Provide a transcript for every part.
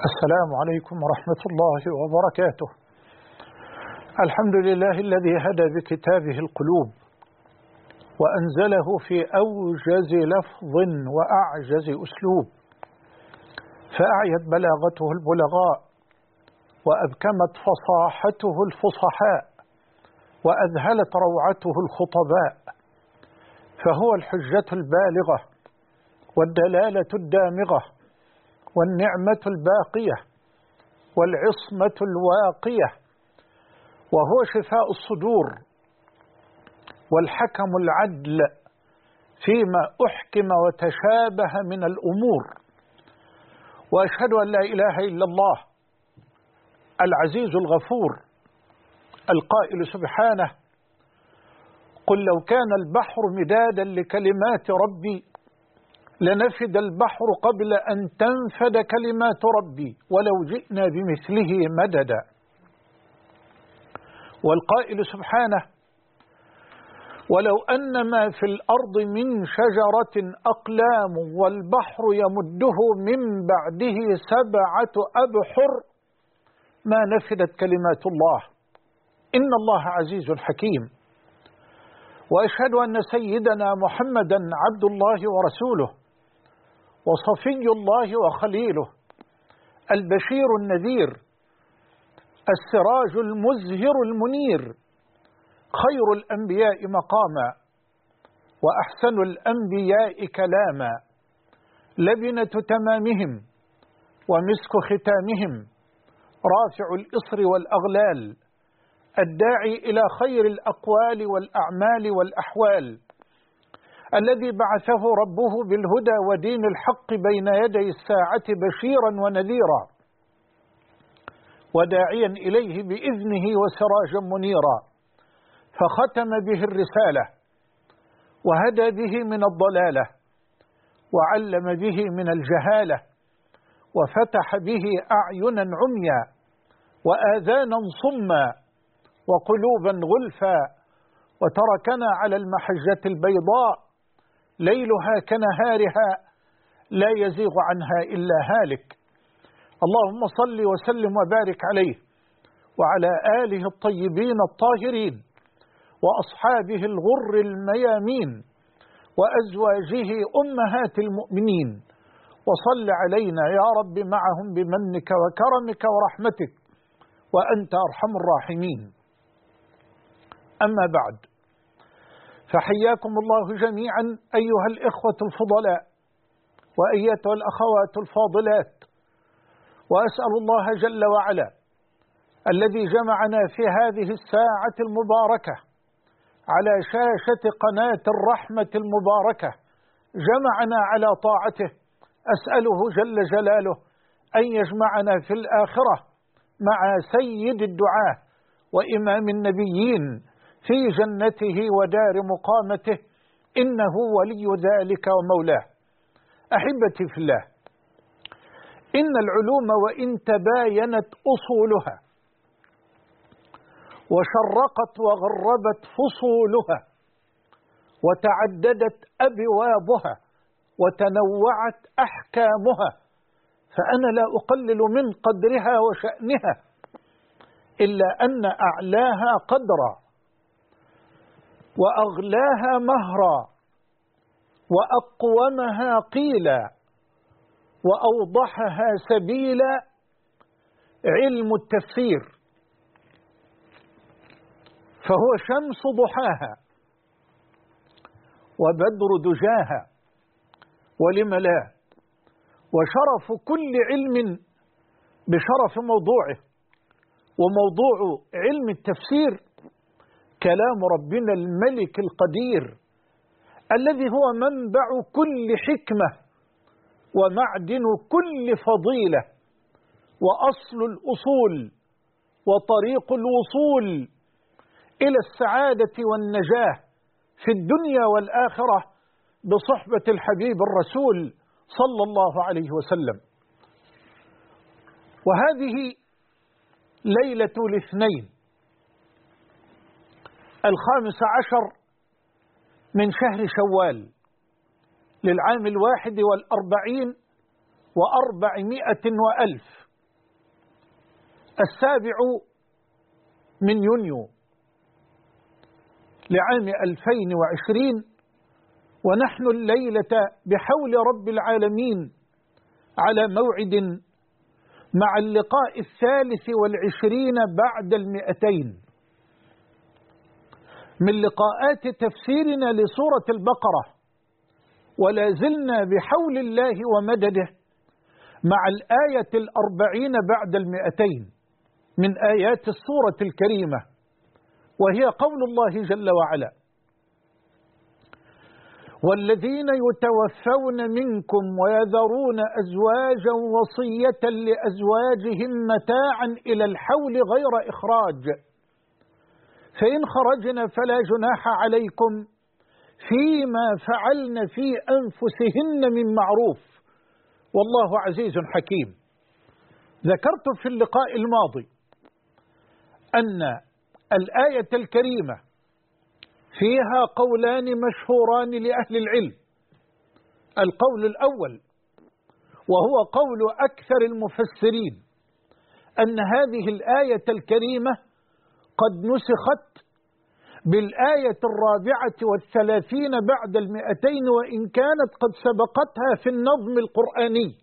السلام عليكم ورحمة الله وبركاته. الحمد لله الذي هدى بكتابه القلوب وأنزله في أوجز لفظ وأعجز أسلوب، فأعيت بلاغته البلغاء وأبكمت فصاحته الفصحاء وأذهلت روعته الخطباء، فهو الحجة البالغة والدلالة الدامغة والنعمة الباقية والعصمة الواقية، وهو شفاء الصدور والحكم العدل فيما أحكم وتشابه من الأمور. وأشهد أن لا إله إلا الله العزيز الغفور القائل سبحانه: قل لو كان البحر مدادا لكلمات ربي لنفد البحر قبل أن تنفد كلمات ربي ولو جئنا بمثله مددا. والقائل سبحانه: ولو أن ما في الأرض من شجرة أقلام والبحر يمده من بعده 7 أبحر ما نفدت كلمات الله إن الله عزيز حكيم. وأشهد أن سيدنا محمدا عبد الله ورسوله وصفي الله وخليله، البشير النذير، السراج المزهر المنير، خير الأنبياء مقاما وأحسن الأنبياء كلاما، لبنة تمامهم ومسك ختامهم، رافع الإصر والأغلال، الداعي إلى خير الأقوال والأعمال والأحوال، الذي بعثه ربه بالهدى ودين الحق بين يدي الساعة بشيرا ونذيرا وداعيا إليه بإذنه وسراجا منيرا، فختم به الرسالة وهدى به من الضلالة وعلم به من الجهالة وفتح به أعينا عميا وآذانا صما وقلوبا غلفا، وتركنا على المحجة البيضاء ليلها كنهارها لا يزيغ عنها إلا هالك. اللهم صل وسلم وبارك عليه وعلى آله الطيبين الطاهرين وأصحابه الغر الميامين وأزواجه أمهات المؤمنين، وصل علينا يا رب معهم بمنك وكرمك ورحمتك وأنت أرحم الراحمين. أما بعد، فحياكم الله جميعا أيها الإخوة الفضلاء وأيتها الأخوات الفاضلات، وأسأل الله جل وعلا الذي جمعنا في هذه الساعة المباركة على شاشة قناة الرحمة المباركة، جمعنا على طاعته، أسأله جل جلاله أن يجمعنا في الآخرة مع سيد الدعاة وإمام النبيين في جنته ودار مقامته، إنه ولي ذلك ومولاه. أحبتي في الله، إن العلوم وإن تباينت أصولها وشرقت وغربت فصولها وتعددت أبوابها وتنوعت أحكامها، فأنا لا أقلل من قدرها وشأنها، إلا أن أعلاها قدرا وأغلاها مهرا وأقومها قيلا وأوضحها سبيلا علم التفسير، فهو شمس ضحاها وبدر دجاها، ولم لا، وشرف كل علم بشرف موضوعه، وموضوع علم التفسير كلام ربنا الملك القدير الذي هو منبع كل حكمة ومعدن كل فضيلة وأصل الأصول وطريق الوصول إلى السعادة والنجاة في الدنيا والآخرة بصحبة الحبيب الرسول صلى الله عليه وسلم. وهذه ليلة الاثنين 15 من شهر شوال للعام 41 و400 وألف 7 يونيو لعام 2020، ونحن الليلة بحول رب العالمين على موعد مع اللقاء 23 بعد 200 من لقاءات تفسيرنا لسورة البقرة، ولا زلنا بحول الله ومدده مع الآية 40 بعد 200 من آيات السورة الكريمة، وهي قول الله جل وعلا: والذين يتوفون منكم ويذرون أزواجا وصية لأزواجهم متاعا إلى الحول غير إخراج، فإن خرجن فلا جناح عليكم فيما فعلن في أنفسهن من معروف والله عزيز حكيم. ذكرت في اللقاء الماضي أن الآية الكريمة فيها قولان مشهوران لأهل العلم. القول الأول وهو قول أكثر المفسرين أن هذه الآية الكريمة قد نسخت بالآية 34 بعد 200، وإن كانت قد سبقتها في النظم القرآني،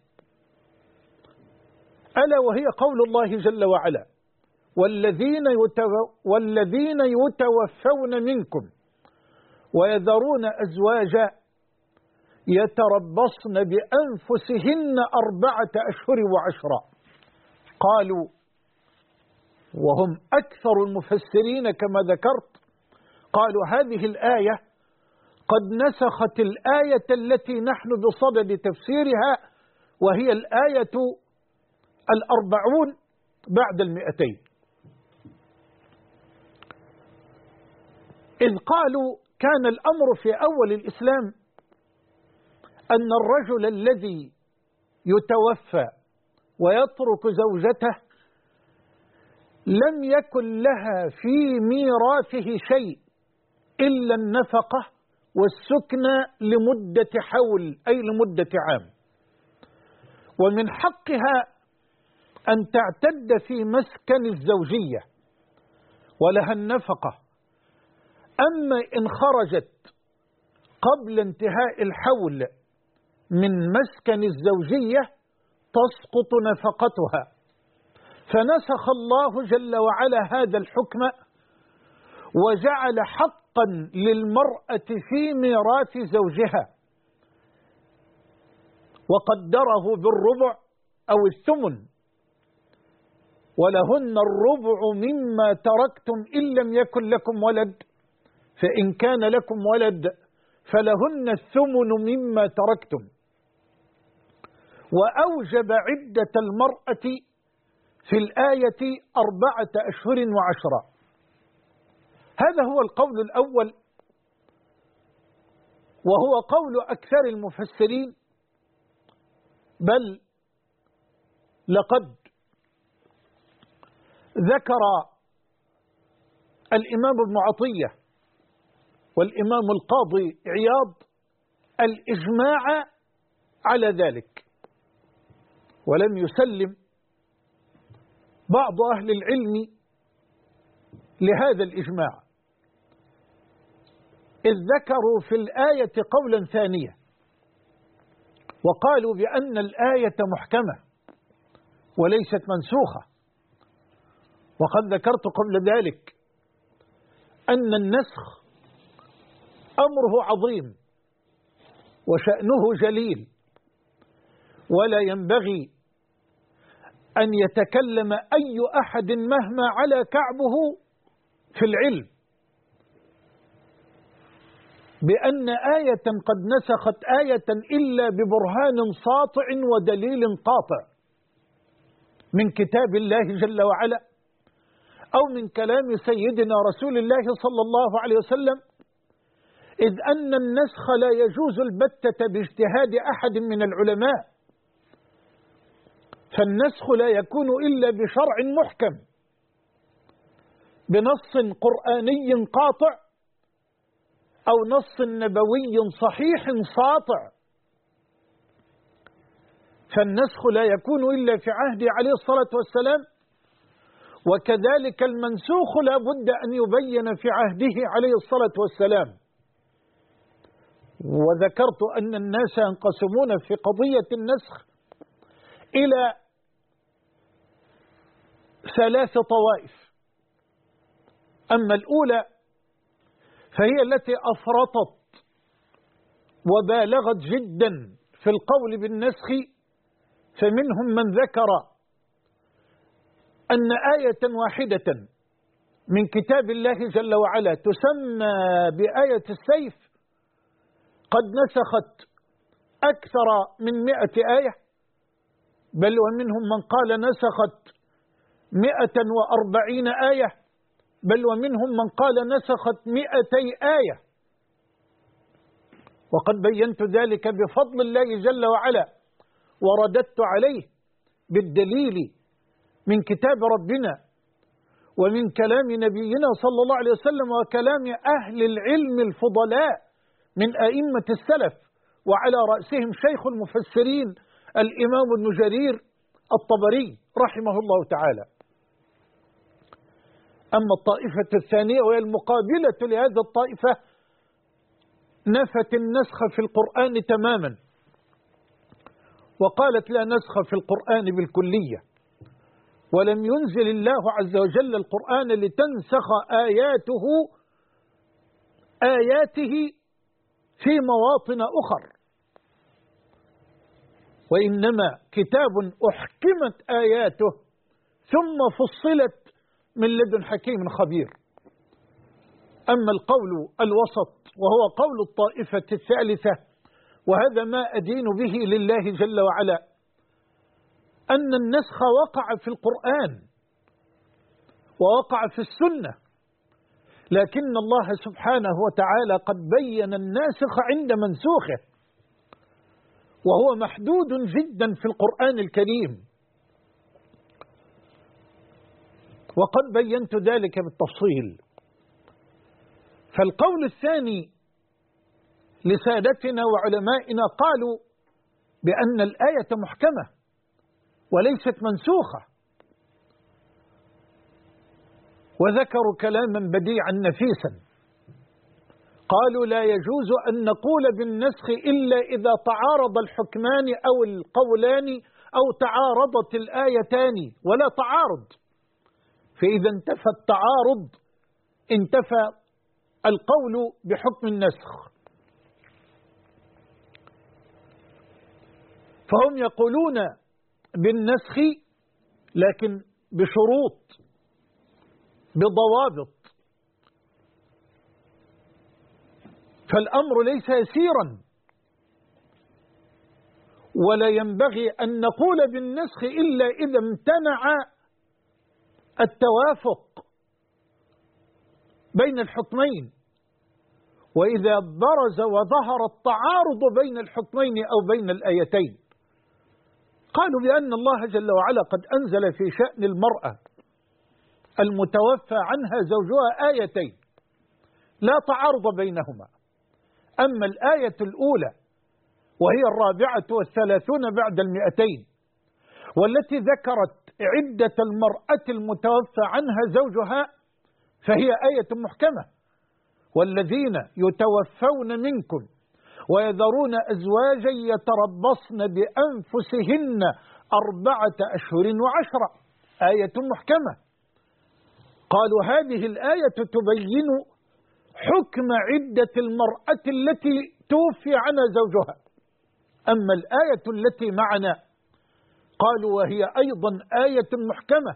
ألا وهي قول الله جل وعلا: والذين يتوفون منكم ويذرون أزواجا يتربصن بأنفسهن 4 أشهر و10. قالوا، وهم أكثر المفسرين كما ذكرت، قالوا هذه الآية قد نسخت الآية التي نحن بصدد تفسيرها، وهي الآية 40 بعد 200. إذ قالوا كان الأمر في أول الإسلام أن الرجل الذي يتوفى ويترك زوجته لم يكن لها في ميراثه شيء إلا النفقة والسكن لمدة حول، أي لمدة عام، ومن حقها أن تعتد في مسكن الزوجية ولها النفقة. أما إن خرجت قبل انتهاء الحول من مسكن الزوجية تسقط نفقتها، فنسخ الله جل وعلا هذا الحكم وجعل حقا للمرأة في ميراث زوجها، وقدره بالربع أو الثمن: ولهن الربع مما تركتم إن لم يكن لكم ولد، فإن كان لكم ولد فلهن الثمن مما تركتم. وأوجب عدة المرأة في الآية 4 أشهر و10. هذا هو القول الأول، وهو قول أكثر المفسرين، بل لقد ذكر الإمام ابن عطية والإمام القاضي عياض الإجماع على ذلك، ولم يسلم بعض أهل العلم لهذا الإجماع، إذ ذكروا في الآية قولا ثانيا وقالوا بأن الآية محكمة وليست منسوخة. وقد ذكرت قبل ذلك أن النسخ أمره عظيم وشأنه جليل، ولا ينبغي أن يتكلم أي أحد مهما على كعبه في العلم بأن آية قد نسخت آية إلا ببرهان ساطع ودليل قاطع من كتاب الله جل وعلا أو من كلام سيدنا رسول الله صلى الله عليه وسلم، إذ أن النسخ لا يجوز البتة باجتهاد أحد من العلماء، فالنسخ لا يكون إلا بشرع محكم بنص قرآني قاطع أو نص نبوي صحيح ساطع. فالنسخ لا يكون إلا في عهد عليه الصلاة والسلام وكذلك المنسوخ لا بد أن يبين في عهده عليه الصلاة والسلام. وذكرت أن الناس ينقسمون في قضية النسخ إلى 3 طوائف. أما الأولى فهي التي أفرطت وبالغت جدا في القول بالنسخ، فمنهم من ذكر أن آية واحدة من كتاب الله جل وعلا تسمى بآية السيف قد نسخت أكثر من 100 آية، بل ومنهم من قال نسخت 140 آية، بل ومنهم من قال نسخت 200 آية. وقد بينت ذلك بفضل الله جل وعلا، ورددت عليه بالدليل من كتاب ربنا ومن كلام نبينا صلى الله عليه وسلم وكلام أهل العلم الفضلاء من أئمة السلف، وعلى رأسهم شيخ المفسرين الإمام ابن جرير الطبري رحمه الله تعالى. أما الطائفة الثانية وهي المقابلة لهذه الطائفة نفت النسخ في القرآن تماما، وقالت لا نسخ في القرآن بالكلية، ولم ينزل الله عز وجل القرآن لتنسخ آياته في مواطن أخر، وإنما كتاب أحكمت آياته ثم فصلت من لدن حكيم خبير. أما القول الوسط وهو قول الطائفة الثالثة، وهذا ما أدين به لله جل وعلا، أن النسخ وقع في القرآن ووقع في السنة، لكن الله سبحانه وتعالى قد بين الناسخ عند منسوخه، وهو محدود جدا في القرآن الكريم، وقد بينت ذلك بالتفصيل. فالقول الثاني لسادتنا وعلمائنا قالوا بأن الآية محكمة وليست منسوخة، وذكروا كلاما بديعا نفيسا، قالوا لا يجوز أن نقول بالنسخ إلا إذا تعارض الحكمان أو القولان أو تعارضت الآيتان ولا تعارض، فإذا انتفى التعارض انتفى القول بحكم النسخ. فهم يقولون بالنسخ لكن بشروط بضوابط، فالأمر ليس يسيرا، ولا ينبغي أن نقول بالنسخ إلا إذا امتنع التوافق بين الحكمين، وإذا برز وظهر التعارض بين الحكمين أو بين الآيتين. قالوا بأن الله جل وعلا قد أنزل في شأن المرأة المتوفى عنها زوجها آيتين لا تعارض بينهما. أما الآية الأولى وهي 34 بعد 200 والتي ذكرت عدة المرأة المتوفى عنها زوجها فهي آية محكمة: والذين يتوفون منكم ويذرون أزواجا يتربصن بأنفسهن 4 أشهر و10، آية محكمة. قالوا هذه الآية تبين حكم عدة المرأة التي توفي عنها زوجها. أما الآية التي معنا قالوا وهي أيضا آية محكمة،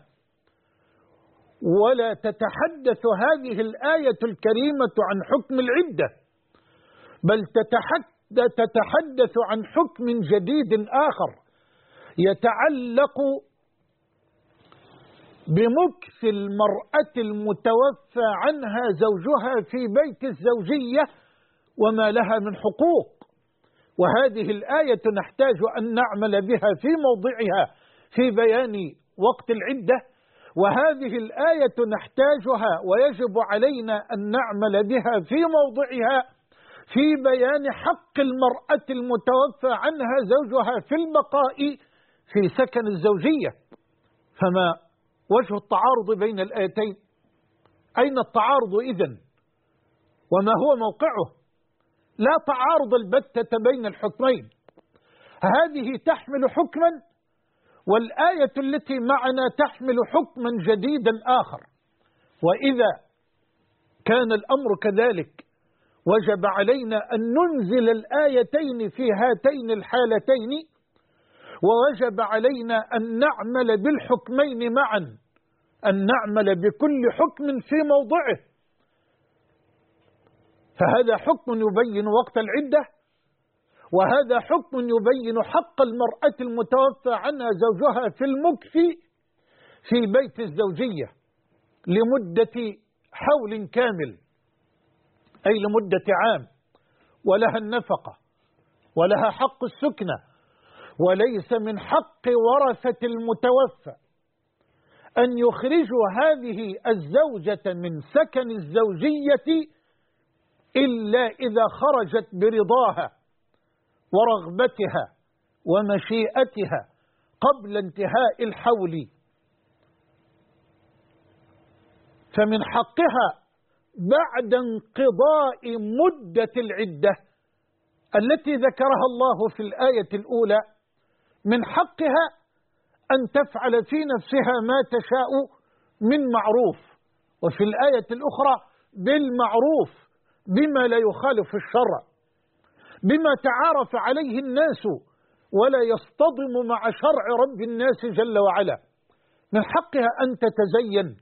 ولا تتحدث هذه الآية الكريمة عن حكم العدة، بل تتحدث عن حكم جديد آخر يتعلق بمكث المرأة المتوفى عنها زوجها في بيت الزوجية وما لها من حقوق. وهذه الآية نحتاج أن نعمل بها في موضعها في بيان وقت العدة، وهذه الآية نحتاجها ويجب علينا أن نعمل بها في موضعها في بيان حق المرأة المتوفى عنها زوجها في البقاء في سكن الزوجية. فما وجه التعارض بين الآيتين؟ أين التعارض إذن؟ وما هو موقعه؟ لا تعارض البتة بين الحكمين، هذه تحمل حكما والآية التي معنا تحمل حكما جديدا آخر. وإذا كان الأمر كذلك وجب علينا أن ننزل الآيتين في هاتين الحالتين، ووجب علينا أن نعمل بالحكمين معا، أن نعمل بكل حكم في موضعه. فهذا حكم يبين وقت العدة، وهذا حكم يبين حق المرأة المتوفى عنها زوجها في المكث في بيت الزوجية لمدة حول كامل، أي لمدة عام، ولها النفقة ولها حق السكنة. وليس من حق ورثة المتوفى أن يخرجوا هذه الزوجة من سكن الزوجية إلا إذا خرجت برضاها ورغبتها ومشيئتها قبل انتهاء الحول. فمن حقها بعد انقضاء مدة العدة التي ذكرها الله في الآية الأولى، من حقها أن تفعل في نفسها ما تشاء من معروف، وفي الآية الأخرى بالمعروف بما لا يخالف الشرع، بما تعارف عليه الناس ولا يصطدم مع شرع رب الناس جل وعلا. من حقها أن تتزين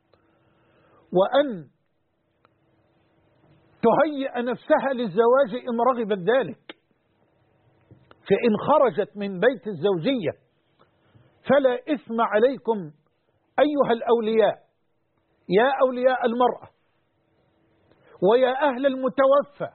وأن تهيئ نفسها للزواج إن رغبت ذلك. فإن خرجت من بيت الزوجية فلا إثم عليكم أيها الأولياء، يا أولياء المرأة ويا أهل المتوفى،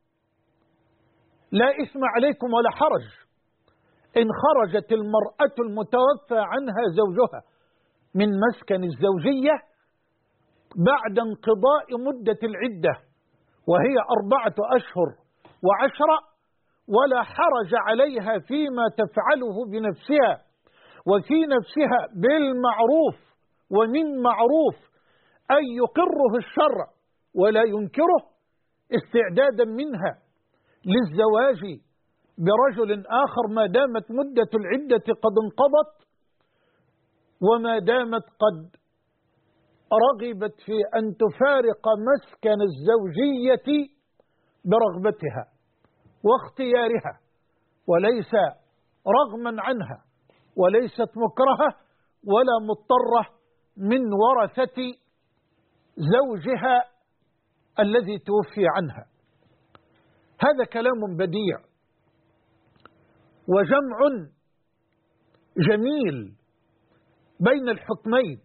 لا إثم عليكم ولا حرج إن خرجت المرأة المتوفى عنها زوجها من مسكن الزوجية بعد انقضاء مدة العدة، وهي 4 أشهر و10، ولا حرج عليها فيما تفعله بنفسها وفي نفسها بالمعروف ومن معروف، أن يقره الشرع ولا ينكره، استعدادا منها للزواج برجل آخر ما دامت مدة العدة قد انقضت، وما دامت قد رغبت في أن تفارق مسكن الزوجية برغبتها واختيارها، وليس رغما عنها، وليست مكرهة ولا مضطرة من ورثة زوجها الذي توفي عنها. هذا كلام بديع وجمع جميل بين الحكمين،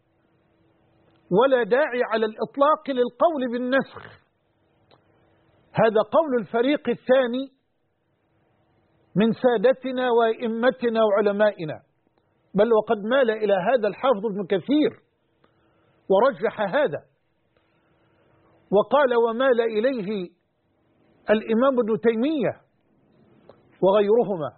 ولا داعي على الإطلاق للقول بالنسخ. هذا قول الفريق الثاني من سادتنا وإمتنا وعلمائنا، بل وقد مال إلى هذا الحافظ ابن كثير ورجح هذا، وقال ومال إليه الإمام ابن تيمية وغيرهما.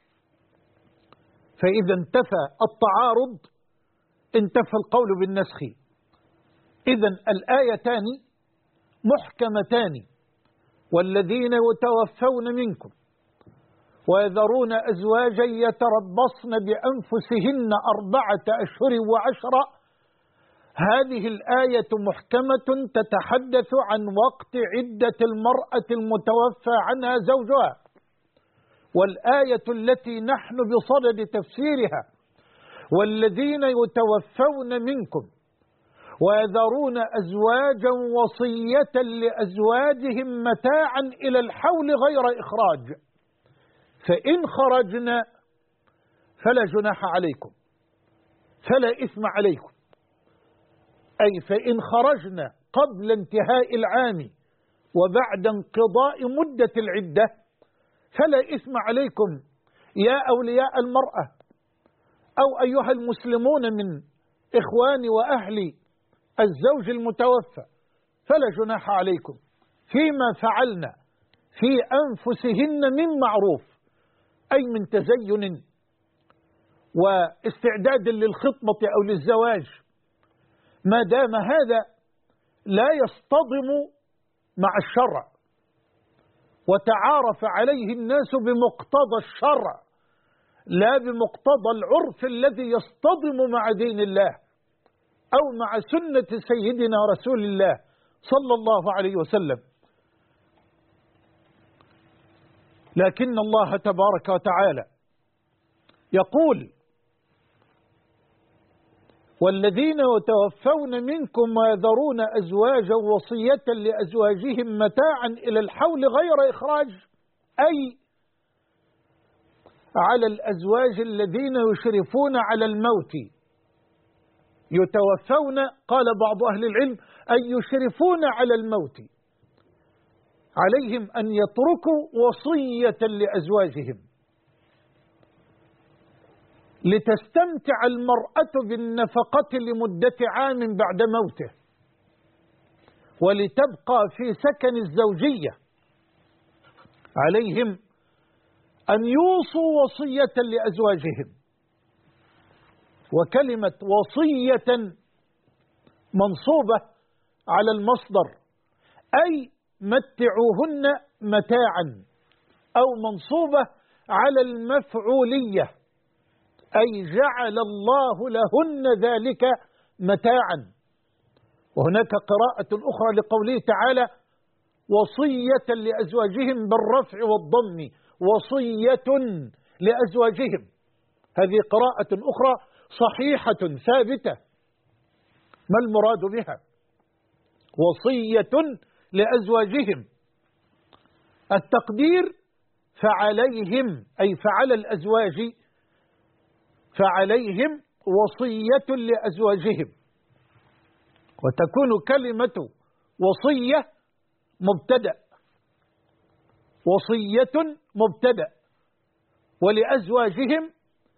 فإذا انتفى التعارض انتفى القول بالنسخ. إذن الآيتان محكمتان: والذين يتوفون منكم ويذرون أزواجا يتربصن بأنفسهن 4 أشهر و10. هذه الآية محكمة تتحدث عن وقت عدة المرأة المتوفى عنها زوجها. والآية التي نحن بصدد تفسيرها: والذين يتوفون منكم ويذرون أزواجا وصية لأزواجهم متاعا إلى الحول غير إخراج، فإن خرجنا فلا جناح عليكم، فلا إثم عليكم، أي فإن خرجنا قبل انتهاء العام وبعد انقضاء مدة العدة فلا إثم عليكم يا أولياء المرأة أو أيها المسلمون من إخواني وأهلي الزوج المتوفى، فلا جناح عليكم فيما فعلنا في أنفسهن من معروف، أي من تزين واستعداد للخطبة أو للزواج، ما دام هذا لا يصطدم مع الشرع وتعارف عليه الناس بمقتضى الشرع لا بمقتضى العرف الذي يصطدم مع دين الله أو مع سنة سيدنا رسول الله صلى الله عليه وسلم. لكن الله تبارك وتعالى يقول: والذين يتوفون منكم ويذرون أزواجا وصية لأزواجهم متاعا إلى الحول غير إخراج، أي على الأزواج الذين يشرفون على الموت. يتوفون، قال بعض أهل العلم، أي يشرفون على الموت، عليهم أن يتركوا وصية لأزواجهم لتستمتع المرأة بالنفقة لمدة عام بعد موته، ولتبقى في سكن الزوجية. عليهم أن يوصوا وصية لأزواجهم. وكلمة وصية منصوبة على المصدر، أي متعوهن متاعا، أو منصوبة على المفعولية، أي جعل الله لهن ذلك متاعا. وهناك قراءة أخرى لقوله تعالى: وصية لأزواجهم بالرفع والضم، وصية لأزواجهم. هذه قراءة أخرى صحيحة ثابتة. ما المراد بها؟ وصية لأزواجهم، التقدير فعليهم، أي فعلى الأزواج، فعليهم وصية لأزواجهم. وتكون كلمة وصية مبتدأ، وصية مبتدأ، ولأزواجهم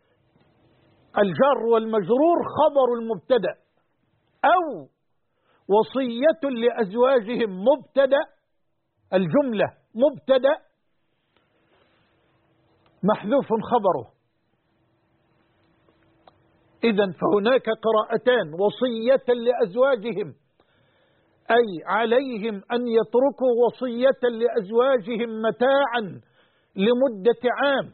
الجار والمجرور خبر المبتدأ، أو وصية لأزواجهم مبتدأ، الجملة مبتدأ محذوف خبره. إذن فهناك قراءتان: وصية لأزواجهم، أي عليهم أن يتركوا وصية لأزواجهم متاعا لمدة عام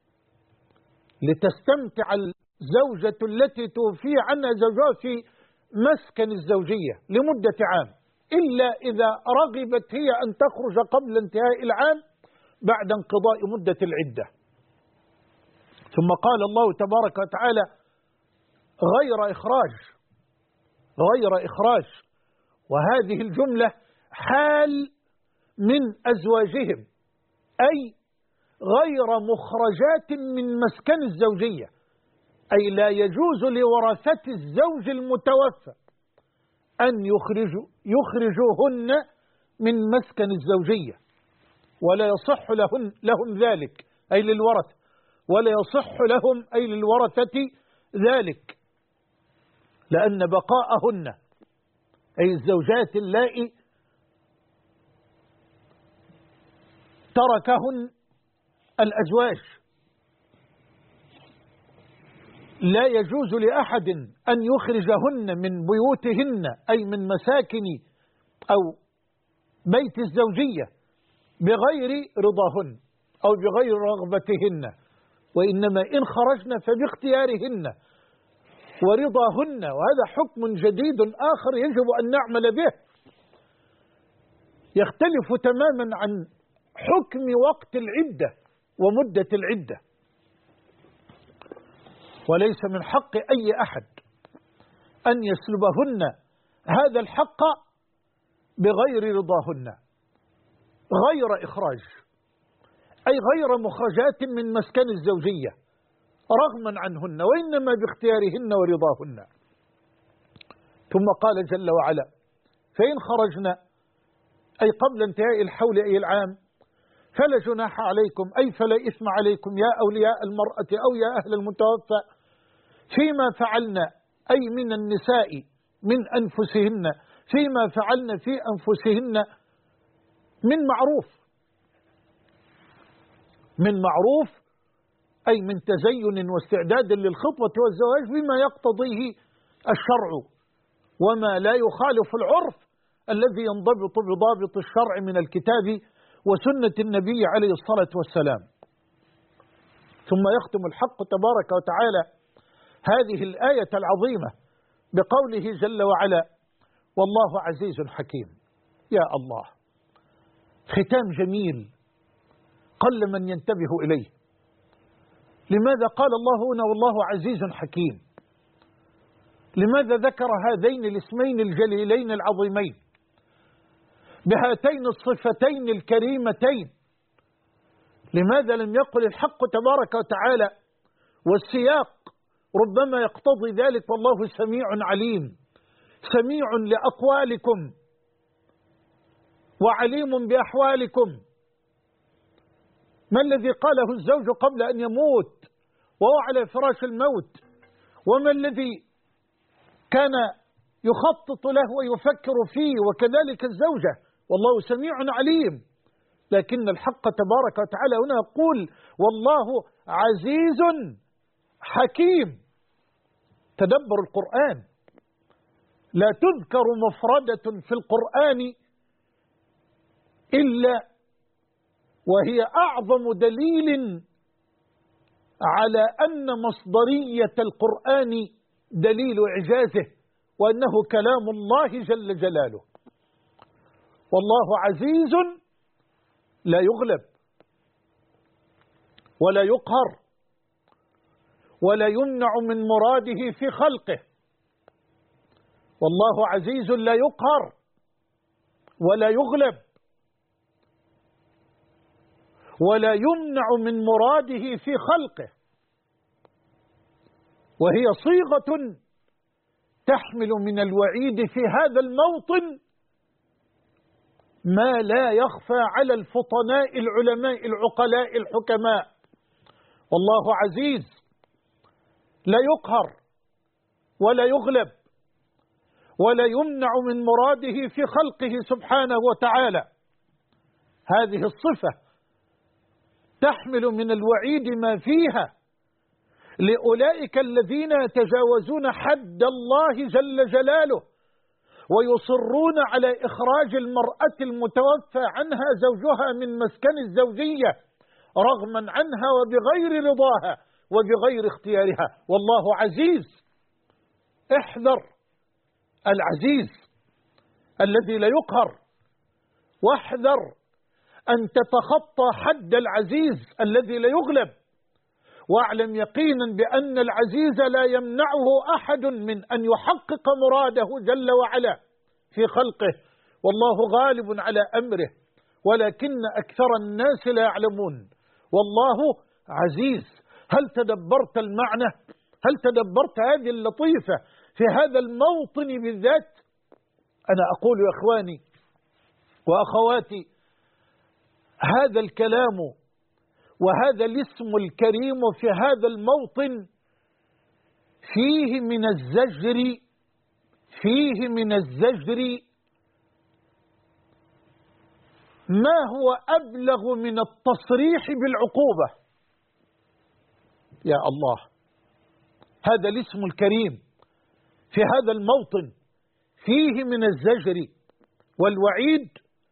لتستمتع الزوجة التي توفي عنها زوجها في مسكن الزوجية لمدة عام، إلا إذا رغبت هي أن تخرج قبل انتهاء العام بعد انقضاء مدة العدة. ثم قال الله تبارك وتعالى: غير إخراج، غير إخراج. وهذه الجملة حال من أزواجهم، أي غير مخرجات من مسكن الزوجية، أي لا يجوز لورثة الزوج المتوفى أن يخرجوهن من مسكن الزوجية، ولا يصح لهم ذلك، أي للورثة، ولا يصح لهم أي للورثة ذلك، لأن بقاءهن، أي الزوجات اللائي تركهن الأزواج، لا يجوز لأحد أن يخرجهن من بيوتهن، أي من مساكن أو بيت الزوجية، بغير رضاهن أو بغير رغبتهن، وإنما إن خرجن فباختيارهن ورضاهن. وهذا حكم جديد آخر يجب أن نعمل به، يختلف تماما عن حكم وقت العدة ومدة العدة. وليس من حق أي أحد أن يسلبهن هذا الحق بغير رضاهن، غير إخراج، أي غير مخرجات من مسكن الزوجية رغما عنهن، وإنما باختيارهن ورضاهن. ثم قال جل وعلا: فإن خرجنا، أي قبل انتهاء الحول أي العام، فلا جناح عليكم، أي فلا إثم عليكم يا أولياء المرأة أو يا أهل المتوفى فيما فعلنا، أي من النساء من أنفسهن، فيما فعلن في أنفسهن من معروف، من معروف، أي من تزين واستعداد للخطبة والزواج بما يقتضيه الشرع وما لا يخالف العرف الذي ينضبط بضابط الشرع من الكتاب وسنة النبي عليه الصلاة والسلام. ثم يختم الحق تبارك وتعالى هذه الآية العظيمة بقوله جل وعلا: والله عزيز حكيم. يا الله، ختام جميل قل من ينتبه إليه. لماذا قال الله هنا والله عزيز حكيم؟ لماذا ذكر هذين الاسمين الجليلين العظيمين بهاتين الصفتين الكريمتين؟ لماذا لم يقل الحق تبارك وتعالى والسياق ربما يقتضي ذلك: والله سميع عليم، سميع لأقوالكم وعليم بأحوالكم. ما الذي قاله الزوج قبل أن يموت وهو على فراش الموت؟ وما الذي كان يخطط له ويفكر فيه؟ وكذلك الزوجة، والله سميع عليم. لكن الحق تبارك وتعالى هنا يقول والله عزيز حكيم. تدبر القرآن، لا تذكر مفردة في القرآن إلا وهي أعظم دليل على أن مصدرية القرآن دليل إعجازه وأنه كلام الله جل جلاله. والله عزيز لا يغلب ولا يقهر ولا يمنع من مراده في خلقه. والله عزيز لا يقهر ولا يغلب ولا يمنع من مراده في خلقه، وهي صيغة تحمل من الوعيد في هذا الموطن ما لا يخفى على الفطناء العلماء العقلاء الحكماء. والله عزيز لا يقهر ولا يغلب ولا يمنع من مراده في خلقه سبحانه وتعالى. هذه الصفة تحمل من الوعيد ما فيها لأولئك الذين يتجاوزون حد الله جل جلاله ويصرون على إخراج المرأة المتوفى عنها زوجها من مسكن الزوجية رغما عنها وبغير رضاها وبغير اختيارها. والله عزيز. احذر العزيز الذي لا يقهر، واحذر أن تتخطى حد العزيز الذي لا يغلب، واعلم يقينا بأن العزيز لا يمنعه أحد من أن يحقق مراده جل وعلا في خلقه، والله غالب على أمره ولكن أكثر الناس لا يعلمون. والله عزيز. هل تدبرت المعنى؟ هل تدبرت هذه اللطيفة في هذا الموطن بالذات؟ أنا أقول يا إخواني وأخواتي، هذا الكلام وهذا الاسم الكريم في هذا الموطن فيه من الزجر ما هو أبلغ من التصريح بالعقوبة. يا الله، هذا الاسم الكريم في هذا الموطن فيه من الزجر والوعيد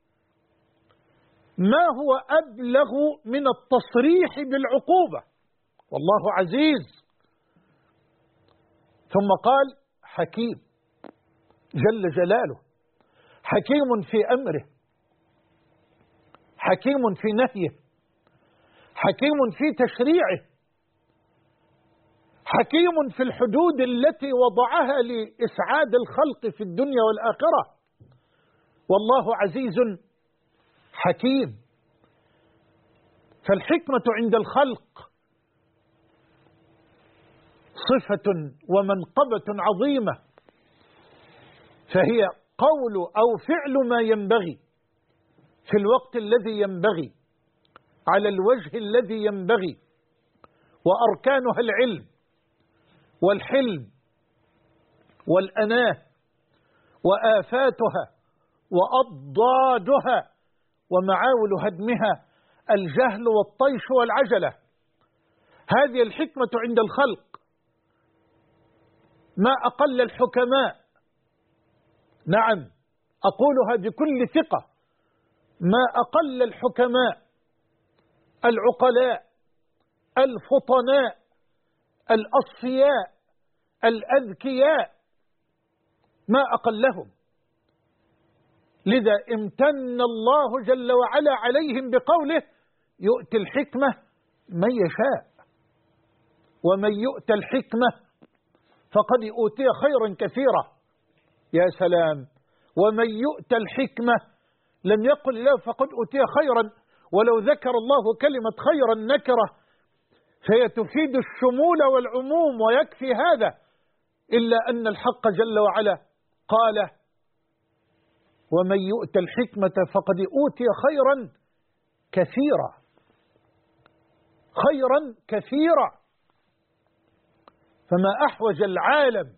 ما هو أبلغ من التصريح بالعقوبة. والله عزيز. ثم قال حكيم جل جلاله، حكيم في أمره، حكيم في نهيه، حكيم في تشريعه، حكيم في الحدود التي وضعها لإسعاد الخلق في الدنيا والآخرة. والله عزيز حكيم. فالحكمة عند الخلق صفة ومنقبة عظيمة، فهي قول أو فعل ما ينبغي في الوقت الذي ينبغي على الوجه الذي ينبغي، وأركانها العلم والحلم والأناة، وآفاتها وأضدادها ومعاول هدمها الجهل والطيش والعجلة. هذه الحكمة عند الخلق. ما أقل الحكماء، نعم أقولها بكل ثقة، ما أقل الحكماء العقلاء الفطناء الأصفياء الأذكياء، ما أقلهم. لذا امتن الله جل وعلا عليهم بقوله: يؤتي الحكمة من يشاء، ومن يؤت الحكمة فقد أوتي خيرا كثيرا. يا سلام! ومن يؤت الحكمة، لم يقل له فقد أوتي خيرا، ولو ذكر الله كلمة خيرا نكرة فهي تفيد الشمول والعموم ويكفي هذا، إلا أن الحق جل وعلا قال: ومن يؤت الحكمة فقد أوتي خيرا كثيرا، خيرا كثيرا. فما أحوج العالم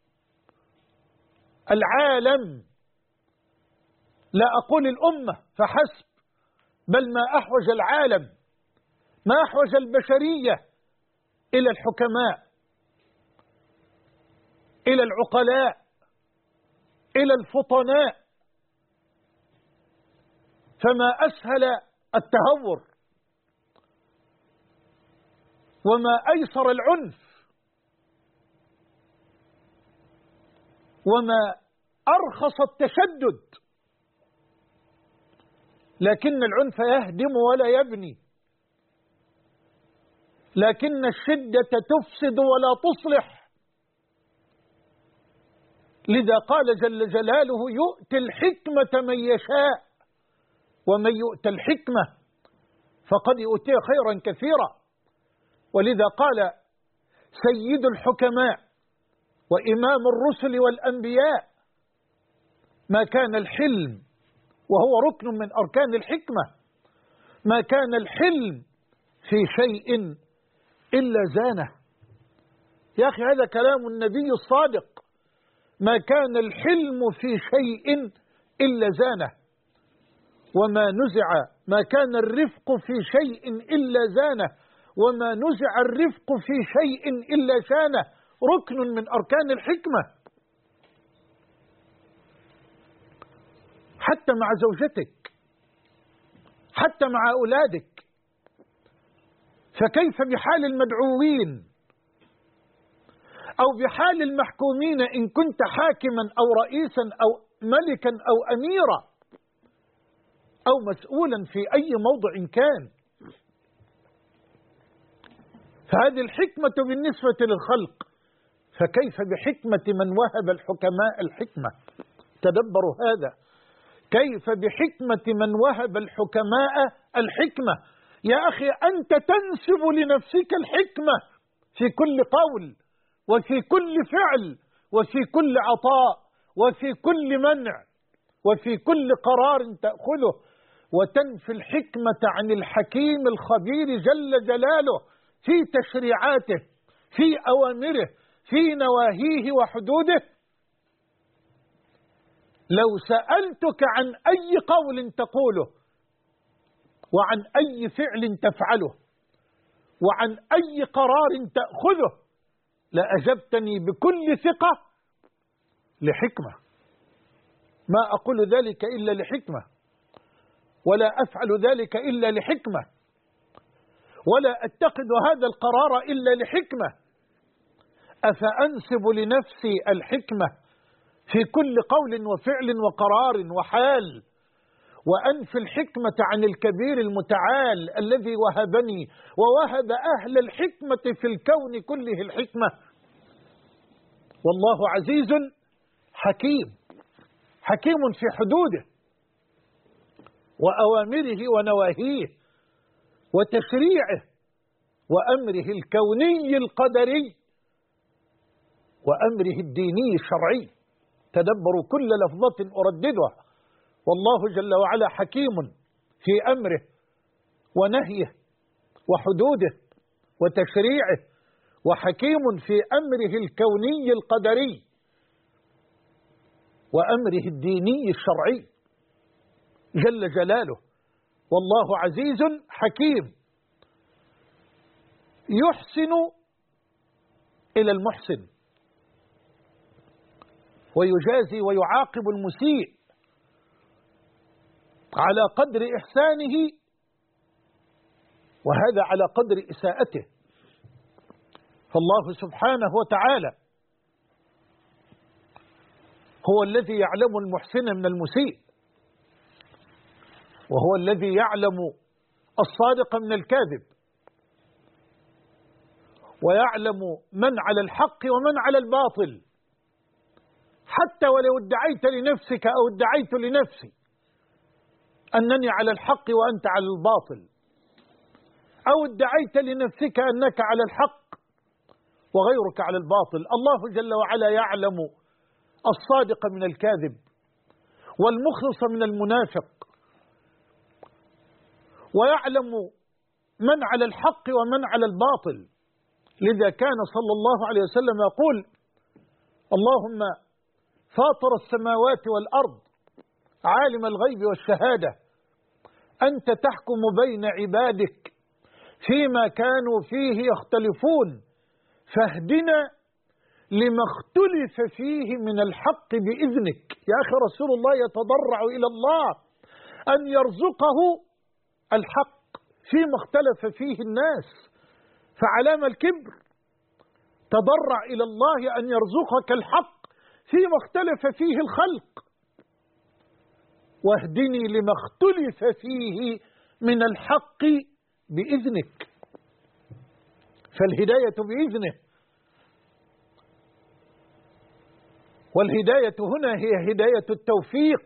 لا أقول الأمة فحسب، بل ما أحوج العالم، ما أحوج البشرية إلى الحكماء، إلى العقلاء، إلى الفطناء. فما أسهل التهور، وما أيسر العنف، وما أرخص التشدد. لكن العنف يهدم ولا يبني، لكن الشدة تفسد ولا تصلح. لذا قال جل جلاله: يؤتي الحكمة من يشاء، ومن يؤت الحكمة فقد أوتي خيرا كثيرا. ولذا قال سيد الحكماء وإمام الرسل والأنبياء: ما كان الحلم، وهو ركن من أركان الحكمة، ما كان الحلم في شيء إلا زانه. يا أخي هذا كلام النبي الصادق: ما كان الحلم في شيء إلا زانه، وما نزع، ما كان الرفق في شيء إلا زانه، وما نزع الرفق في شيء إلا شانه. ركن من أركان الحكمة. حتى مع زوجتك، حتى مع أولادك، فكيف بحال المدعوين أو بحال المحكومين إن كنت حاكما أو رئيسا أو ملكا أو أميرا أو مسؤولا في أي موضع كان. فهذه الحكمة بالنسبة للخلق، فكيف بحكمة من وهب الحكماء الحكمة؟ تدبروا هذا، كيف بحكمة من وهب الحكماء الحكمة؟ يا أخي أنت تنسب لنفسك الحكمة في كل قول، وفي كل فعل، وفي كل عطاء، وفي كل منع، وفي كل قرار تأخذه، وتنفي الحكمة عن الحكيم الخبير جل جلاله في تشريعاته، في أوامره، في نواهيه وحدوده. لو سألتك عن أي قول تقوله، وعن أي فعل تفعله، وعن أي قرار تأخذه، لأجبتني بكل ثقة: لحكمة. ما أقول ذلك إلا لحكمة، ولا أفعل ذلك إلا لحكمة، ولا أتخذ هذا القرار إلا لحكمة. أفأنسب لنفسي الحكمة في كل قول وفعل وقرار وحال، وأنفي الحكمة عن الكبير المتعال الذي وهبني ووهب أهل الحكمة في الكون كله الحكمة؟ والله عزيز حكيم، حكيم في حدوده وأوامره ونواهيه وتشريعه وأمره الكوني القدري وأمره الديني الشرعي. تدبروا كل لفظة أرددها. والله جل وعلا حكيم في أمره ونهيه وحدوده وتشريعه، وحكيم في أمره الكوني القدري وأمره الديني الشرعي جل جلاله. والله عزيز حكيم. يحسن إلى المحسن ويجازي ويعاقب المسيء على قدر إحسانه، وهذا على قدر إساءته. فالله سبحانه وتعالى هو الذي يعلم المحسن من المسيء، وهو الذي يعلم الصادق من الكاذب، ويعلم من على الحق ومن على الباطل. حتى ولو ادعيت لنفسك أو ادعيت لنفسي أنني على الحق وأنت على الباطل، أو ادعيت لنفسك أنك على الحق وغيرك على الباطل، الله جل وعلا يعلم الصادق من الكاذب والمخلص من المنافق، ويعلم من على الحق ومن على الباطل. لذا كان صلى الله عليه وسلم يقول: اللهم فاطر السماوات والأرض عالم الغيب والشهادة، أنت تحكم بين عبادك فيما كانوا فيه يختلفون، فاهدنا لما اختلف فيه من الحق بإذنك. يا أخي رسول الله يتضرع إلى الله أن يرزقه الحق فيما اختلف فيه الناس، فعلام الكبر تضرع إلى الله أن يرزقك الحق فيما اختلف فيه الخلق، واهدني لما اختلف فيه من الحق بإذنك. فالهداية بإذنه، والهداية هنا هي هداية التوفيق،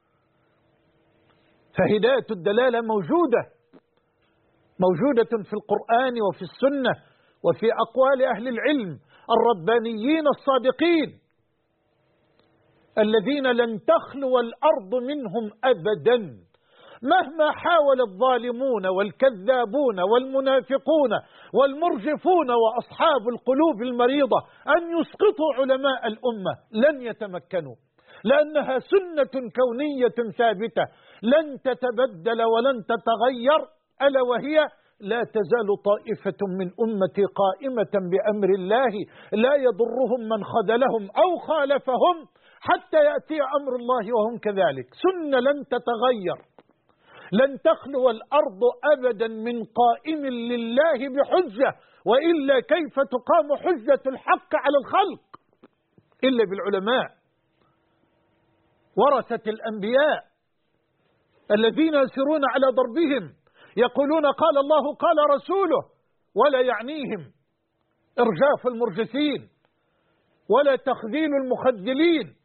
فهداية الدلالة موجودة في القرآن وفي السنة وفي أقوال أهل العلم الربانيين الصادقين الذين لن تخلو الأرض منهم أبدا، مهما حاول الظالمون والكذابون والمنافقون والمرجفون وأصحاب القلوب المريضة أن يسقطوا علماء الأمة، لن يتمكنوا، لأنها سنة كونية ثابتة لن تتبدل ولن تتغير، ألا وهي: لا تزال طائفة من أمتي قائمة بأمر الله لا يضرهم من خذلهم أو خالفهم حتى يأتي أمر الله وهم كذلك. سنة لن تتغير، لن تخلو الأرض أبدا من قائم لله بحجة، وإلا كيف تقام حجة الحق على الخلق إلا بالعلماء ورثة الأنبياء الذين يسيرون على ضربهم يقولون قال الله قال رسوله، ولا يعنيهم إرجاف المرجفين ولا تخذيل المخذلين،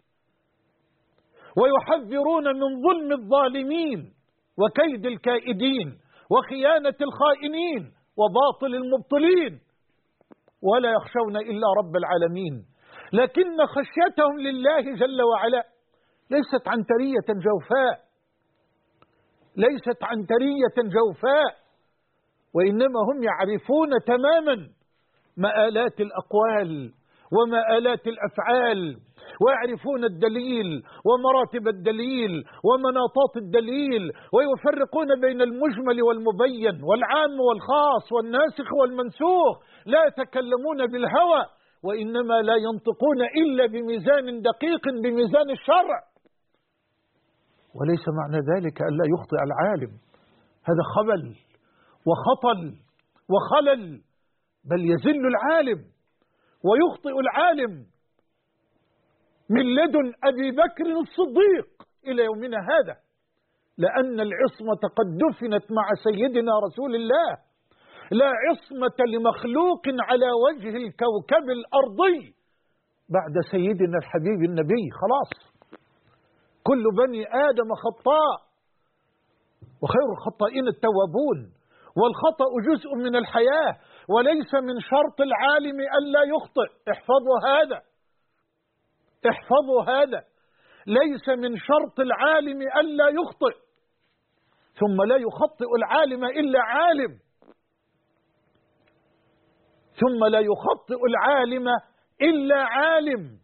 ويحذرون من ظلم الظالمين وكيد الكائدين وخيانة الخائنين وباطل المبطلين، ولا يخشون إلا رب العالمين. لكن خشيتهم لله جل وعلا ليست عنترية جوفاء، ليست عنترية جوفاء، وإنما هم يعرفون تماما مآلات الأقوال ومآلات الأفعال، ويعرفون الدليل ومراتب الدليل ومناطات الدليل، ويفرقون بين المجمل والمبين والعام والخاص والناسخ والمنسوخ، لا يتكلمون بالهوى، وإنما لا ينطقون إلا بميزان دقيق بميزان الشرع. وليس معنى ذلك أن لا يخطئ العالم، هذا خبل وخطل وخلل، بل يزل العالم ويخطئ العالم من لدن أبي بكر الصديق إلى يومنا هذا، لأن العصمة قد دفنت مع سيدنا رسول الله. لا عصمة لمخلوق على وجه الكوكب الأرضي بعد سيدنا الحبيب النبي، خلاص. كل بني آدم خطاء وخير الخطائين التوابون، والخطأ جزء من الحياة، وليس من شرط العالم ألا يخطئ. احفظوا هذا، احفظوا هذا، ليس من شرط العالم ألا يخطئ. ثم لا يخطئ العالم إلا عالم، ثم لا يخطئ العالم إلا عالم.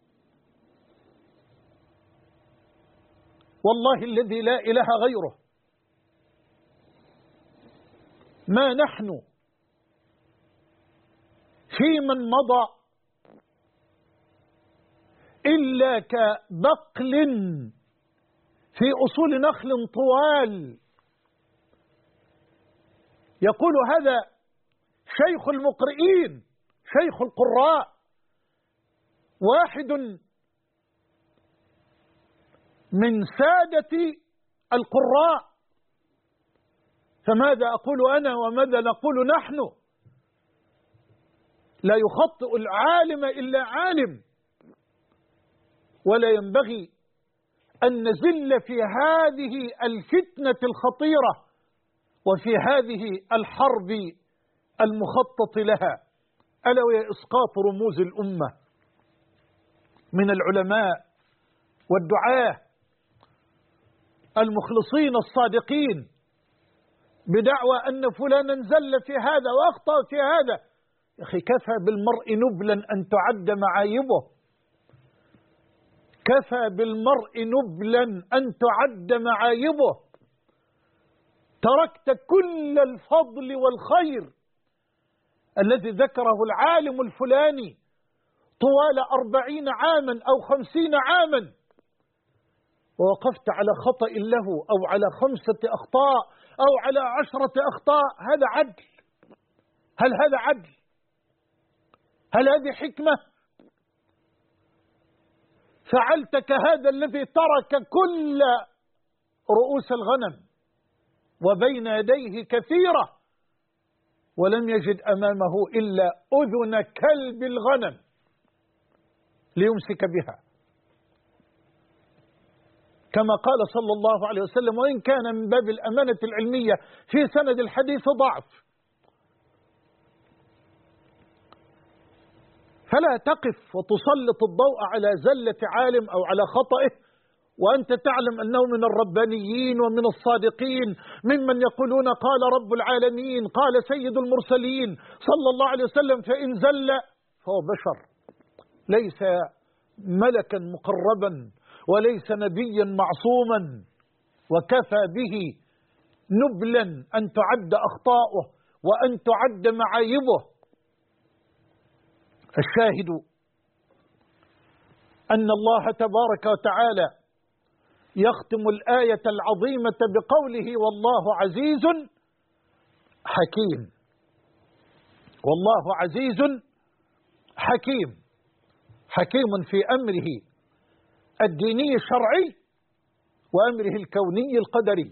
والله الذي لا إله غيره ما نحن في من مضى إلا كبقل في أصول نخل طوال. يقول هذا شيخ المقرئين، شيخ القراء، واحد من سادة القراء. فماذا أقول أنا وماذا نقول نحن؟ لا يخطئ العالم إلا عالم، ولا ينبغي أن نزل في هذه الفتنة الخطيرة وفي هذه الحرب المخطط لها، ألا وهي إسقاط رموز الأمة من العلماء والدعاة المخلصين الصادقين بدعوى أن فلانا زل في هذا وأخطأ في هذا. يا أخي كفى بالمرء نبلا أن تعد معايبه، كفى بالمرء نبلا أن تعد معايبه. تركت كل الفضل والخير الذي ذكره العالم الفلاني طوال 40 عاما أو 50 عاما، ووقفت على خطأ له أو على 5 أخطاء أو على 10 أخطاء. هذا عدل؟ هل هذا عدل؟ هل هذه حكمة؟ فعلت كهذا الذي ترك كل رؤوس الغنم وبين يديه كثيرة ولم يجد أمامه إلا أذن كلب الغنم ليمسك بها، كما قال صلى الله عليه وسلم، وإن كان من باب الأمانة العلمية في سند الحديث ضعف. فلا تقف وتسلط الضوء على زلة عالم أو على خطئه وأنت تعلم أنه من الربانيين ومن الصادقين، ممن يقولون قال رب العالمين، قال سيد المرسلين صلى الله عليه وسلم، فإن زل فهو بشر، ليس ملكا مقربا وليس نبيا معصوما، وكفى به نبلا أن تعد أخطاؤه وأن تعد معايبه. الشاهد أن الله تبارك وتعالى يختم الآية العظيمة بقوله والله عزيز حكيم. والله عزيز حكيم، حكيم في أمره الديني الشرعي وأمره الكوني القدري.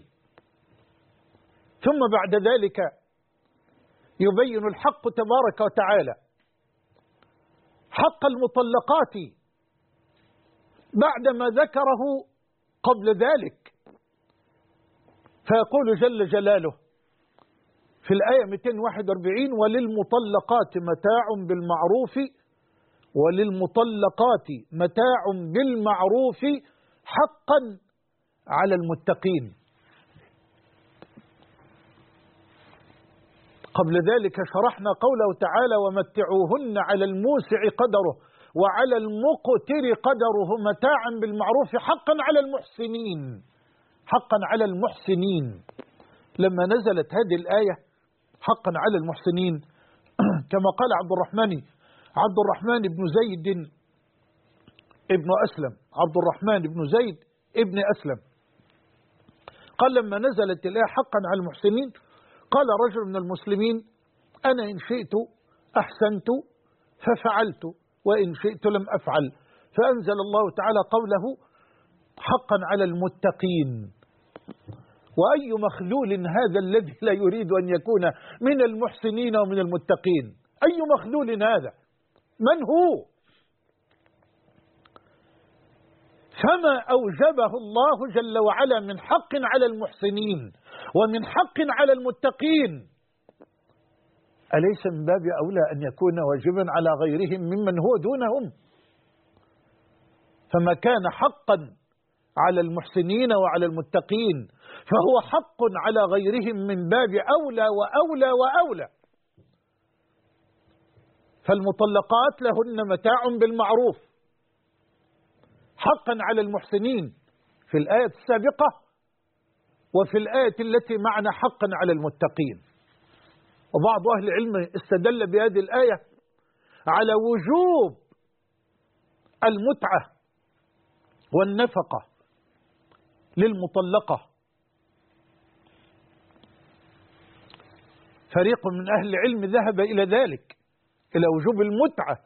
ثم بعد ذلك يبين الحق تبارك وتعالى حق المطلقات بعدما ذكره قبل ذلك، فيقول جل جلاله في الآية 241 وللمطلقات متاع بالمعروف، وللمطلقات متاع بالمعروف حقا على المتقين. قبل ذلك شرحنا قوله تعالى ومتعوهن على الموسع قدره وعلى المقتر قدره متاعا بالمعروف حقا على المحسنين، حقا على المحسنين. لما نزلت هذه الآية حقا على المحسنين كما قال عبد الرحمن بن زيد ابن أسلم، عبد الرحمن بن زيد ابن أسلم قال لما نزلت الآية حقا على المحسنين قال رجل من المسلمين أنا إن شئت أحسنت ففعلت وإن شئت لم أفعل، فأنزل الله تعالى قوله حقا على المتقين. وأي مخلول هذا الذي لا يريد أن يكون من المحسنين ومن المتقين؟ أي مخلول هذا؟ من هو؟ فما أوجبه الله جل وعلا من حق على المحسنين ومن حق على المتقين أليس من باب أولى أن يكون واجبا على غيرهم ممن هو دونهم؟ فما كان حقا على المحسنين وعلى المتقين فهو حق على غيرهم من باب أولى وأولى وأولى. فالمطلقات لهن متاع بالمعروف حقا على المحسنين في الآية السابقة، وفي الآية التي معنا حقا على المتقين. وبعض أهل العلم استدل بهذه الآية على وجوب المتعة والنفقة للمطلقة. فريق من أهل العلم ذهب إلى ذلك، إلى وجوب المتعة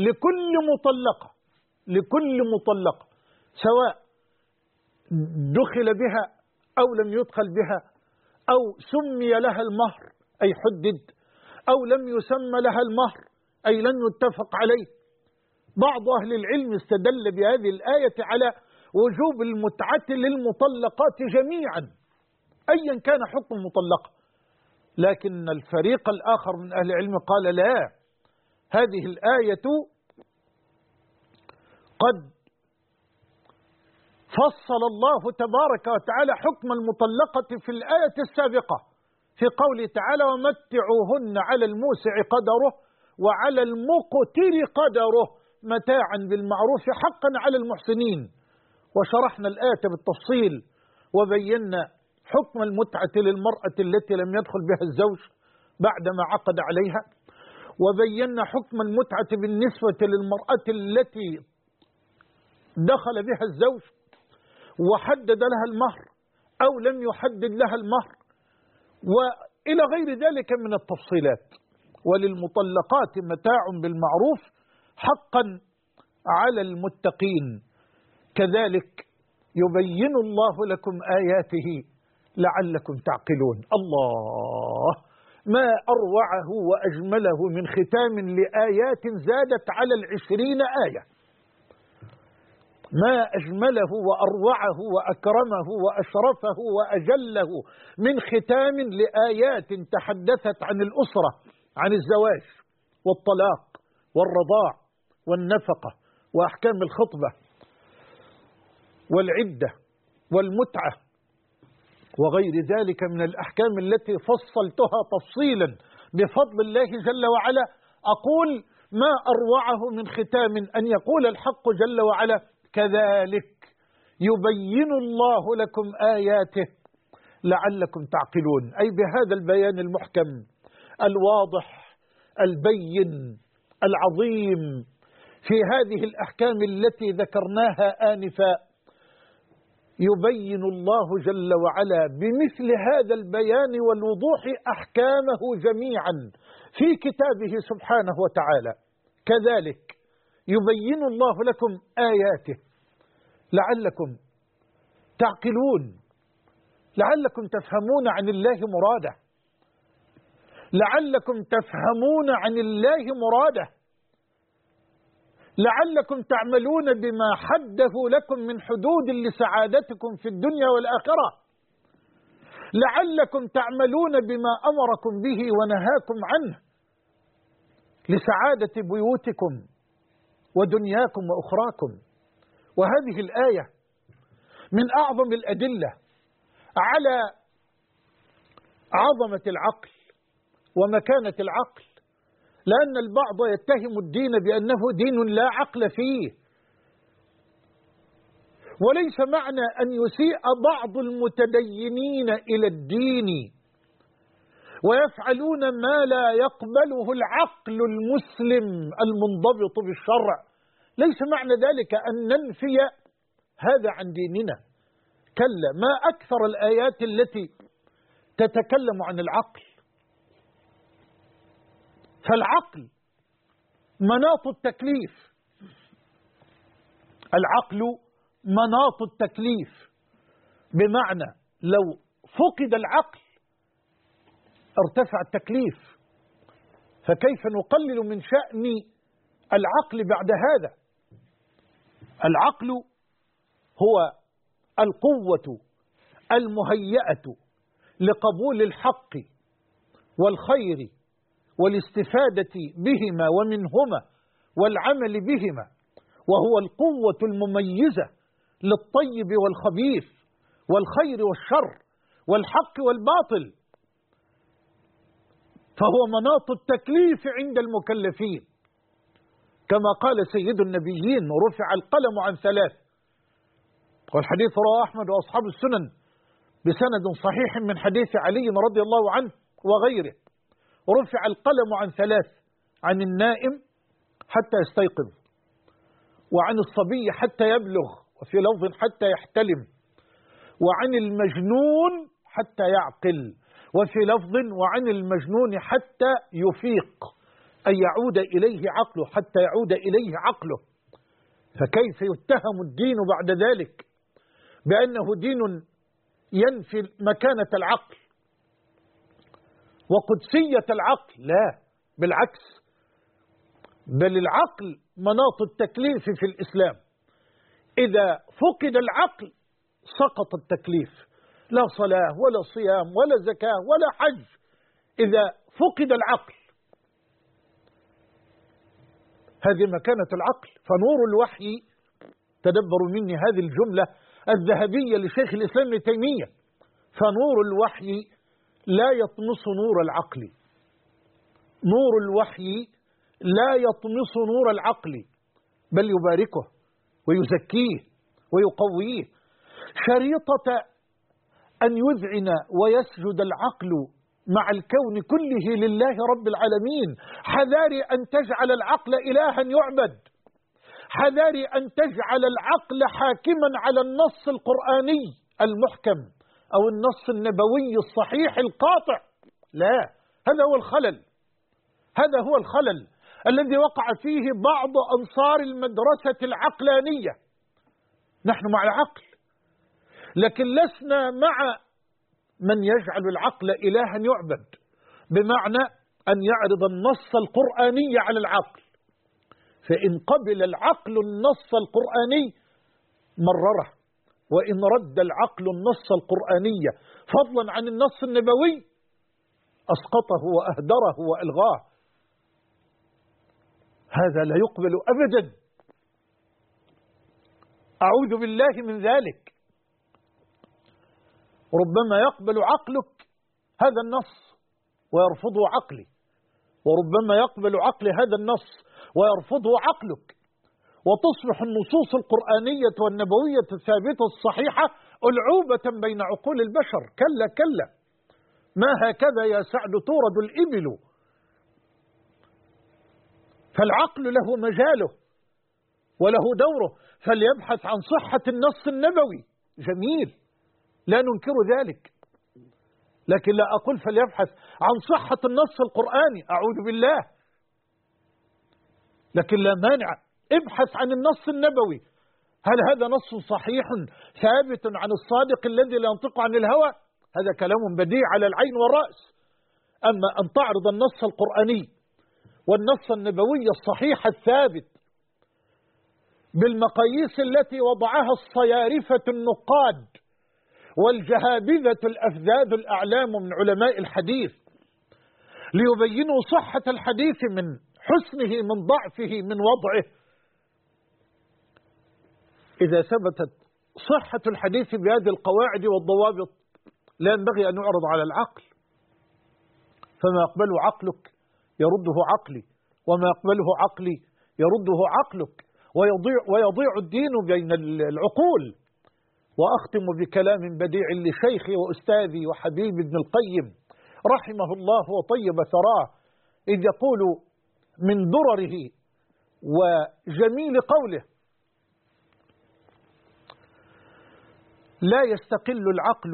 لكل مطلقة سواء دخل بها أو لم يدخل بها، أو سمي لها المهر أي حدد، أو لم يسمى لها المهر أي لن يتفق عليه. بعض أهل العلم استدل بهذه الآية على وجوب المتعة للمطلقات جميعا أيا كان حكم المطلقة، لكن الفريق الآخر من أهل العلم قال لا، هذه الآية قد فصل الله تبارك وتعالى حكم المطلقة في الآية السابقة في قوله تعالى ومتعوهن على الموسع قدره وعلى المقتر قدره متاعا بالمعروف حقا على المحسنين. وشرحنا الآية بالتفصيل وبينا حكم المتعة للمرأة التي لم يدخل بها الزوج بعدما عقد عليها، وبينا حكم المتعة بالنسبة للمرأة التي دخل بها الزوج وحدد لها المهر أو لم يحدد لها المهر، وإلى غير ذلك من التفصيلات. وللمطلقات متاع بالمعروف حقا على المتقين، كذلك يبين الله لكم آياته لعلكم تعقلون. الله، ما أروعه وأجمله من ختام لآيات زادت على 20 آية، ما أجمله وأروعه وأكرمه وأشرفه وأجله من ختام لآيات تحدثت عن الأسرة، عن الزواج والطلاق والرضاع والنفقة وأحكام الخطبة والعدة والمتعة وغير ذلك من الأحكام التي فصلتها تفصيلا بفضل الله جل وعلا. أقول ما أروعه من ختام أن يقول الحق جل وعلا كذلك يبين الله لكم آياته لعلكم تعقلون، أي بهذا البيان المحكم الواضح البين العظيم في هذه الأحكام التي ذكرناها آنفا، يبين الله جل وعلا بمثل هذا البيان والوضوح أحكامه جميعا في كتابه سبحانه وتعالى. كذلك يبين الله لكم آياته لعلكم تعقلون، لعلكم تفهمون عن الله مراده، لعلكم تفهمون عن الله مراده، لعلكم تعملون بما حده لكم من حدود لسعادتكم في الدنيا والآخرة، لعلكم تعملون بما أمركم به ونهاكم عنه لسعادة بيوتكم ودنياكم وأخراكم. وهذه الآية من أعظم الأدلة على عظمة العقل ومكانة العقل، لأن البعض يتهم الدين بأنه دين لا عقل فيه، وليس معنى أن يسيء بعض المتدينين إلى الدين ويفعلون ما لا يقبله العقل المسلم المنضبط بالشرع، ليس معنى ذلك أن ننفي هذا عن ديننا، كلا، ما أكثر الآيات التي تتكلم عن العقل. فالعقل مناط التكليف، العقل مناط التكليف، بمعنى لو فقد العقل ارتفع التكليف، فكيف نقلل من شأن العقل بعد هذا؟ العقل هو القوة المهيئة لقبول الحق والخير والاستفادة بهما ومنهما والعمل بهما، وهو القوة المميزة للطيب والخبيث والخير والشر والحق والباطل، فهو مناط التكليف عند المكلفين، كما قال سيد النبيين رفع القلم عن 3، والحديث رواه أحمد وأصحاب السنن بسند صحيح من حديث علي رضي الله عنه وغيره. رفع القلم عن 3: عن النائم حتى يستيقظ، وعن الصبي حتى يبلغ، وفي لفظ حتى يحتلم، وعن المجنون حتى يعقل، وفي لفظ وعن المجنون حتى يفيق، أن يعود إليه عقله، حتى يعود إليه عقله. فكيف يتهم الدين بعد ذلك بأنه دين ينفي مكانة العقل وقدسية العقل؟ لا، بالعكس، بل العقل مناط التكليف في الإسلام. إذا فقد العقل سقط التكليف، لا صلاة ولا صيام ولا زكاة ولا حج إذا فقد العقل. هذه مكانة العقل. فنور الوحي، تدبروا مني هذه الجملة الذهبية لشيخ الإسلام ابن تيمية، فنور الوحي لا يطمس نور العقل. نور الوحي لا يطمس نور العقل، بل يباركه ويزكيه ويقويه. شريطة أن يذعن ويسجد العقل مع الكون كله لله رب العالمين. حذار أن تجعل العقل إلها يعبد، حذار أن تجعل العقل حاكما على النص القرآني المحكم أو النص النبوي الصحيح القاطع. لا، هذا هو الخلل، هذا هو الخلل الذي وقع فيه بعض أنصار المدرسة العقلانية. نحن مع العقل، لكن لسنا مع من يجعل العقل إلها يعبد، بمعنى أن يعرض النص القرآني على العقل، فإن قبل العقل النص القرآني مرره، وإن رد العقل النص القرآني فضلا عن النص النبوي أسقطه وأهدره وألغاه. هذا لا يقبل أبدا، أعوذ بالله من ذلك. ربما يقبل عقلك هذا النص ويرفضه عقلي، وربما يقبل عقلي هذا النص ويرفضه عقلك، وتصبح النصوص القرآنية والنبوية الثابتة الصحيحة ألعوبة بين عقول البشر. كلا كلا، ما هكذا يا سعد تورد الإبل. فالعقل له مجاله وله دوره، فليبحث عن صحة النص النبوي، جميل، لا ننكر ذلك، لكن لا أقول فليبحث عن صحة النص القرآني، أعوذ بالله، لكن لا مانع، ابحث عن النص النبوي، هل هذا نص صحيح ثابت عن الصادق الذي لا ينطق عن الهوى؟ هذا كلام بديع على العين والرأس. أما أن تعرض النص القرآني والنص النبوي الصحيح الثابت بالمقاييس التي وضعها الصيارفة النقاد والجهابذة الأفذاذ الأعلام من علماء الحديث ليبينوا صحة الحديث من حسنه من ضعفه من وضعه، إذا ثبتت صحة الحديث بهذه القواعد والضوابط لا ينبغي أن يعرض على العقل. فما يقبله عقلك يرده عقلي، وما يقبله عقلي يرده عقلك، ويضيع الدين بين العقول. وأختم بكلام بديع لشيخي وأستاذي وحبيبي ابن القيم رحمه الله وطيب ثراه، إذ يقول من درره وجميل قوله: لا يستقل العقل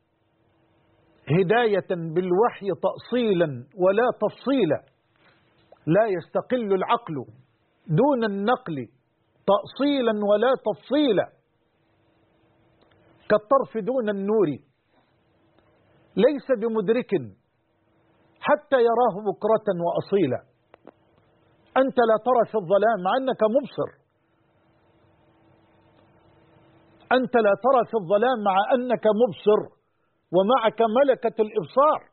هداية بالوحي تأصيلا ولا تفصيلا. لا يستقل العقل دون النقل تأصيلا ولا تفصيلا، كالطرف دون النور ليس بمدرك حتى يراه بكرة وأصيلا. أنت لا ترى في الظلام مع أنك مبصر، أنت لا ترى في الظلام مع أنك مبصر ومعك ملكة الإبصار.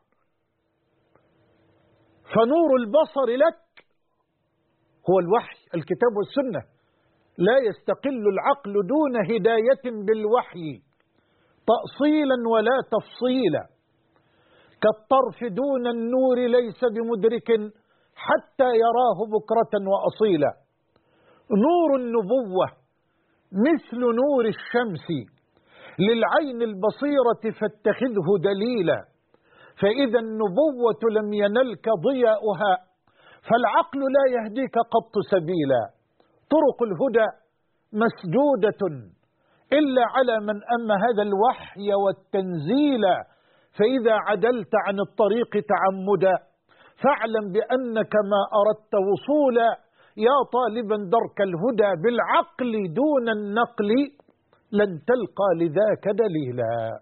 فنور البصر لك هو الوحي، الكتاب والسنة. لا يستقل العقل دون هداية بالوحي تأصيلا ولا تفصيلا، كالطرف دون النور ليس بمدرك حتى يراه بكرة وأصيلا. نور النبوة مثل نور الشمس للعين البصيرة فاتخذه دليلا، فإذا النبوة لم ينلك ضياؤها فالعقل لا يهديك قط سبيلا، طرق الهدى مسدودة إلا على من أم هذا الوحي والتنزيل، فإذا عدلت عن الطريق تعمدا فاعلم بأنك ما أردت وصولا، يا طالبا درك الهدى بالعقل دون النقل لن تلقى لذاك دليلا.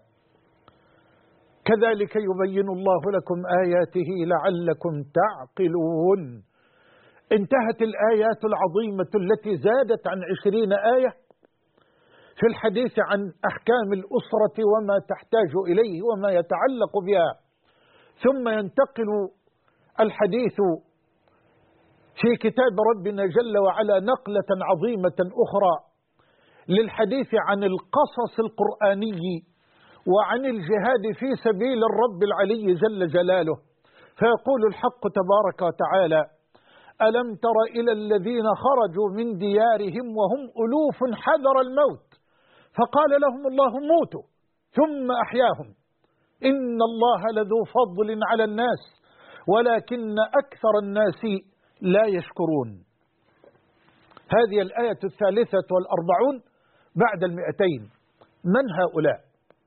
كذلك يبين الله لكم آياته لعلكم تعقلون. انتهت الآيات العظيمة التي زادت عن 20 آية في الحديث عن أحكام الأسرة وما تحتاج إليه وما يتعلق بها، ثم ينتقل الحديث في كتاب ربنا جل وعلا نقلة عظيمة أخرى للحديث عن القصص القرآني وعن الجهاد في سبيل الرب العلي جل جلاله، فيقول الحق تبارك وتعالى: ألم تر إلى الذين خرجوا من ديارهم وهم ألوف حذر الموت فقال لهم الله موتوا ثم أحياهم إن الله لذو فضل على الناس ولكن أكثر الناس لا يشكرون. هذه الآية 43 بعد 200. من هؤلاء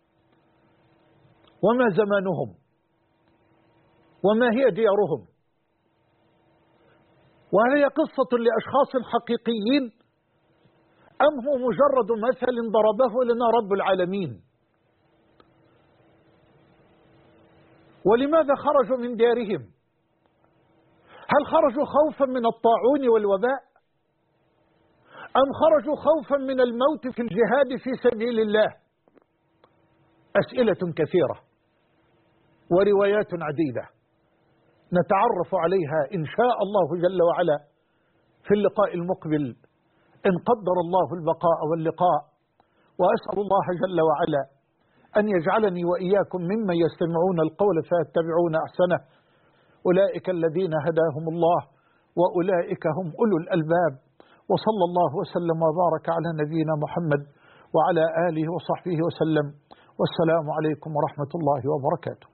وما زمانهم وما هي ديارهم؟ وهل هي قصة لأشخاص حقيقيين أم هو مجرد مثل ضربه لنا رب العالمين؟ ولماذا خرجوا من ديارهم؟ هل خرجوا خوفا من الطاعون والوباء أم خرجوا خوفا من الموت في الجهاد في سبيل الله؟ أسئلة كثيرة وروايات عديدة نتعرف عليها إن شاء الله جل وعلا في اللقاء المقبل إن قدر الله البقاء واللقاء. وأسأل الله جل وعلا أن يجعلني وإياكم ممن يستمعون القول فيتبعون أحسنه، أولئك الذين هداهم الله وأولئك هم أولو الألباب. وصلى الله وسلم وبارك على نبينا محمد وعلى آله وصحبه وسلم، والسلام عليكم ورحمة الله وبركاته.